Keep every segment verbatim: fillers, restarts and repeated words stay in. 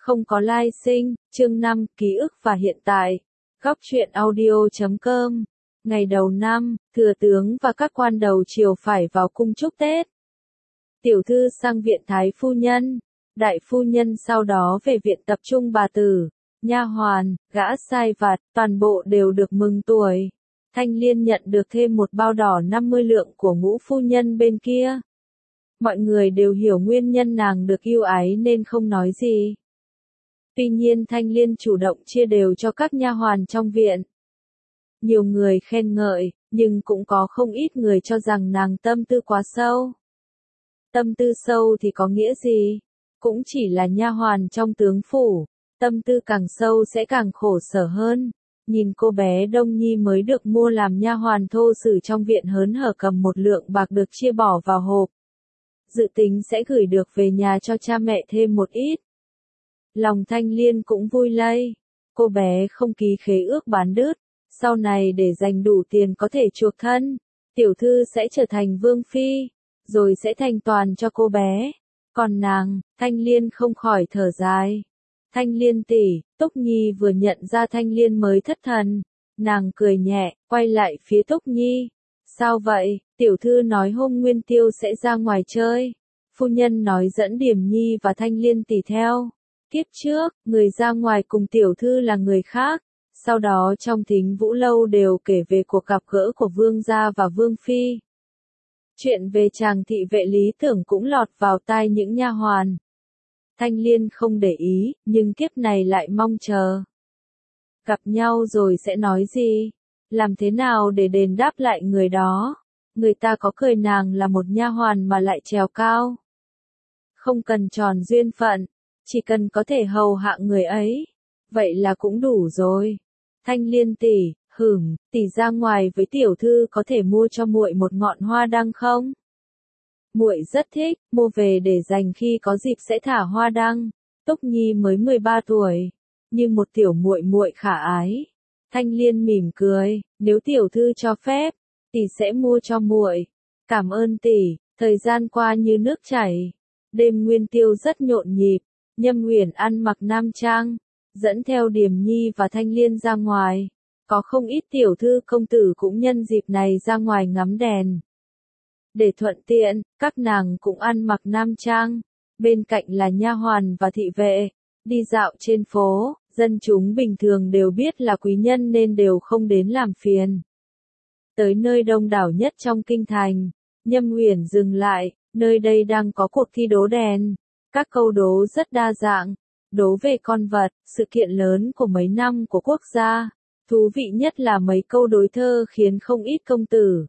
Không có lai sinh, chương năm, ký ức và hiện tại. Góc truyện audio chấm com. Ngày đầu năm, thừa tướng và các quan đầu triều phải vào cung chúc Tết. Tiểu thư sang viện thái phu nhân, đại phu nhân sau đó về viện tập trung bà tử, nha hoàn, gã sai vặt, toàn bộ đều được mừng tuổi. Thanh Liên nhận được thêm một bao đỏ năm mươi lượng của ngũ phu nhân bên kia. Mọi người đều hiểu nguyên nhân nàng được ưu ái nên không nói gì. Tuy nhiên Thanh Liên chủ động chia đều cho các nha hoàn trong viện. Nhiều người khen ngợi, nhưng cũng có không ít người cho rằng nàng tâm tư quá sâu. Tâm tư sâu thì có nghĩa gì? Cũng chỉ là nha hoàn trong tướng phủ, tâm tư càng sâu sẽ càng khổ sở hơn. Nhìn cô bé Đông Nhi mới được mua làm nha hoàn thô sử trong viện hớn hở cầm một lượng bạc được chia bỏ vào hộp. Dự tính sẽ gửi được về nhà cho cha mẹ thêm một ít. Lòng Thanh Liên cũng vui lây. Cô bé không ký khế ước bán đứt. Sau này để dành đủ tiền có thể chuộc thân, tiểu thư sẽ trở thành vương phi, rồi sẽ thành toàn cho cô bé. Còn nàng, Thanh Liên không khỏi thở dài. Thanh Liên tỷ, Túc Nhi vừa nhận ra Thanh Liên mới thất thần. Nàng cười nhẹ, quay lại phía Túc Nhi. Sao vậy, tiểu thư nói hôm Nguyên Tiêu sẽ ra ngoài chơi. Phu nhân nói dẫn Điềm Nhi và Thanh Liên tỷ theo. Kiếp trước, người ra ngoài cùng tiểu thư là người khác. Sau đó trong Thính Vũ Lâu đều kể về cuộc gặp gỡ của vương gia và vương phi. Chuyện về chàng thị vệ lý tưởng cũng lọt vào tai những nha hoàn. Thanh Liên không để ý, nhưng kiếp này lại mong chờ. Gặp nhau rồi sẽ nói gì? Làm thế nào để đền đáp lại người đó? Người ta có cười nàng là một nha hoàn mà lại trèo cao. Không cần tròn duyên phận, chỉ cần có thể hầu hạ người ấy. Vậy là cũng đủ rồi. Thanh Liên tỷ, hửm, tỷ ra ngoài với tiểu thư có thể mua cho muội một ngọn hoa đăng không? Muội rất thích, mua về để dành khi có dịp sẽ thả hoa đăng. Túc Nhi mới mười ba tuổi, như một tiểu muội muội khả ái. Thanh Liên mỉm cười, nếu tiểu thư cho phép, tỷ sẽ mua cho muội. Cảm ơn tỷ, thời gian qua như nước chảy. Đêm Nguyên Tiêu rất nhộn nhịp, Nhâm Uyển ăn mặc nam trang, dẫn theo Điềm Nhi và Thanh Liên ra ngoài. Có không ít tiểu thư công tử cũng nhân dịp này ra ngoài ngắm đèn. Để thuận tiện, các nàng cũng ăn mặc nam trang, bên cạnh là nha hoàn và thị vệ. Đi dạo trên phố, dân chúng bình thường đều biết là quý nhân nên đều không đến làm phiền. Tới nơi đông đảo nhất trong kinh thành, Nhâm Uyển dừng lại, nơi đây đang có cuộc thi đố đèn. Các câu đố rất đa dạng, đố về con vật, sự kiện lớn của mấy năm của quốc gia. Thú vị nhất là mấy câu đối thơ khiến không ít công tử.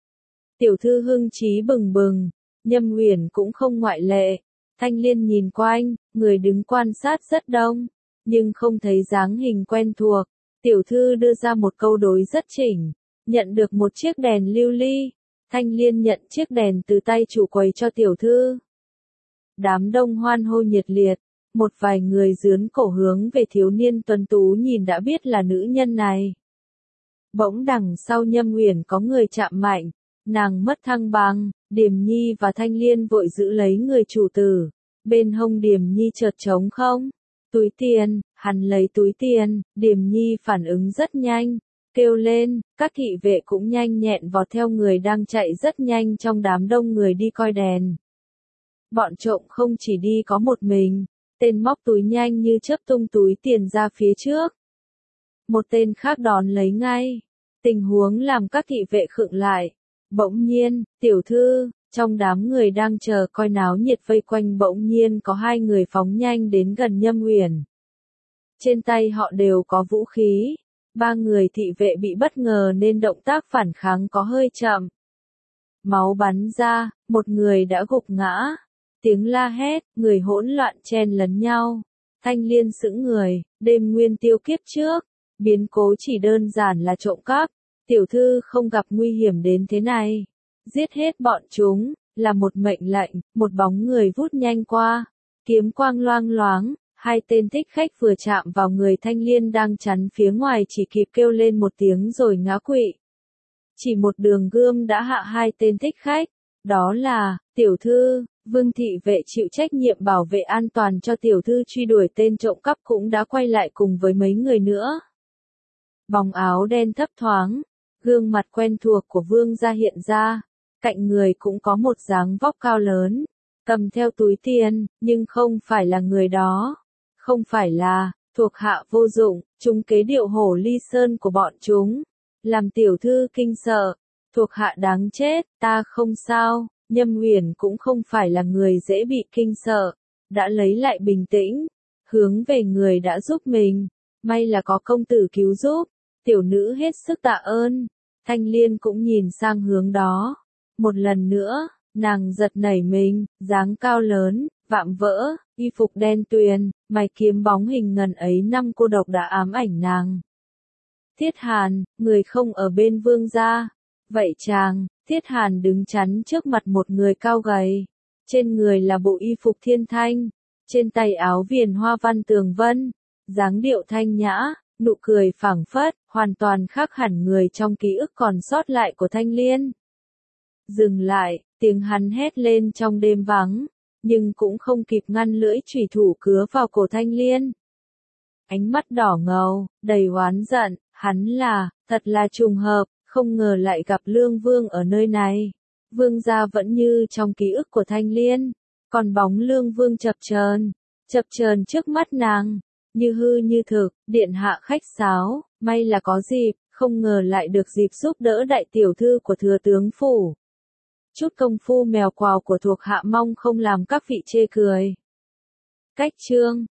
Tiểu thư hưng trí bừng bừng, Nhâm Uyển cũng không ngoại lệ. Thanh Liên nhìn quanh, người đứng quan sát rất đông, nhưng không thấy dáng hình quen thuộc. Tiểu thư đưa ra một câu đối rất chỉnh, nhận được một chiếc đèn lưu ly. Thanh Liên nhận chiếc đèn từ tay chủ quầy cho tiểu thư. Đám đông hoan hô nhiệt liệt, một vài người dướn cổ hướng về thiếu niên tuấn tú nhìn đã biết là nữ nhân này. Bỗng đằng sau Nhâm Uyển có người chạm mạnh, nàng mất thăng bằng, Điềm Nhi và Thanh Liên vội giữ lấy người chủ tử. Bên hông Điềm Nhi chợt trống không, túi tiền, hắn lấy túi tiền, Điềm Nhi phản ứng rất nhanh, kêu lên, các thị vệ cũng nhanh nhẹn vọt theo người đang chạy rất nhanh trong đám đông người đi coi đèn. Bọn trộm không chỉ đi có một mình, tên móc túi nhanh như chớp tung túi tiền ra phía trước. Một tên khác đón lấy ngay, tình huống làm các thị vệ khựng lại. Bỗng nhiên, tiểu thư, trong đám người đang chờ coi náo nhiệt vây quanh bỗng nhiên có hai người phóng nhanh đến gần Nhâm Uyển. Trên tay họ đều có vũ khí, ba người thị vệ bị bất ngờ nên động tác phản kháng có hơi chậm. Máu bắn ra, một người đã gục ngã. Tiếng la hét, người hỗn loạn chen lấn nhau. Thanh Liên sững người, đêm Nguyên Tiêu kiếp trước, biến cố chỉ đơn giản là trộm cắp. Tiểu thư không gặp nguy hiểm đến thế này. Giết hết bọn chúng, là một mệnh lệnh, một bóng người vút nhanh qua. Kiếm quang loang loáng, hai tên thích khách vừa chạm vào người Thanh Liên đang chắn phía ngoài chỉ kịp kêu lên một tiếng rồi ngã quỵ. Chỉ một đường gươm đã hạ hai tên thích khách. Đó là, tiểu thư, Vương thị vệ chịu trách nhiệm bảo vệ an toàn cho tiểu thư truy đuổi tên trộm cắp cũng đã quay lại cùng với mấy người nữa. Bóng áo đen thấp thoáng, gương mặt quen thuộc của vương gia hiện ra, cạnh người cũng có một dáng vóc cao lớn, cầm theo túi tiền, nhưng không phải là người đó, không phải là thuộc hạ vô dụng, chúng kế điệu hổ ly sơn của bọn chúng, làm tiểu thư kinh sợ, thuộc hạ đáng chết, ta không sao. Nhâm Huyền cũng không phải là người dễ bị kinh sợ, đã lấy lại bình tĩnh, hướng về người đã giúp mình, may là có công tử cứu giúp, tiểu nữ hết sức tạ ơn. Thanh Liên cũng nhìn sang hướng đó, một lần nữa, nàng giật nảy mình, dáng cao lớn, vạm vỡ, y phục đen tuyền, mày kiếm bóng hình ngần ấy năm cô độc đã ám ảnh nàng. Thiết Hàn, người không ở bên vương gia, vậy chàng. Thiết Hàn đứng chắn trước mặt một người cao gầy, trên người là bộ y phục thiên thanh, trên tay áo viền hoa văn tường vân, dáng điệu thanh nhã, nụ cười phảng phất, hoàn toàn khác hẳn người trong ký ức còn sót lại của Thanh Liên. Dừng lại, tiếng hắn hét lên trong đêm vắng, nhưng cũng không kịp ngăn lưỡi chủy thủ cứa vào cổ Thanh Liên. Ánh mắt đỏ ngầu, đầy oán giận, hắn là, thật là trùng hợp. Không ngờ lại gặp Lương Vương ở nơi này. Vương gia vẫn như trong ký ức của Thanh Liên, còn bóng Lương Vương chập chờn, chập chờn trước mắt nàng, như hư như thực, điện hạ khách sáo, may là có dịp, không ngờ lại được dịp giúp đỡ đại tiểu thư của thừa tướng phủ. Chút công phu mèo quào của thuộc hạ mong không làm các vị chê cười. Cách chương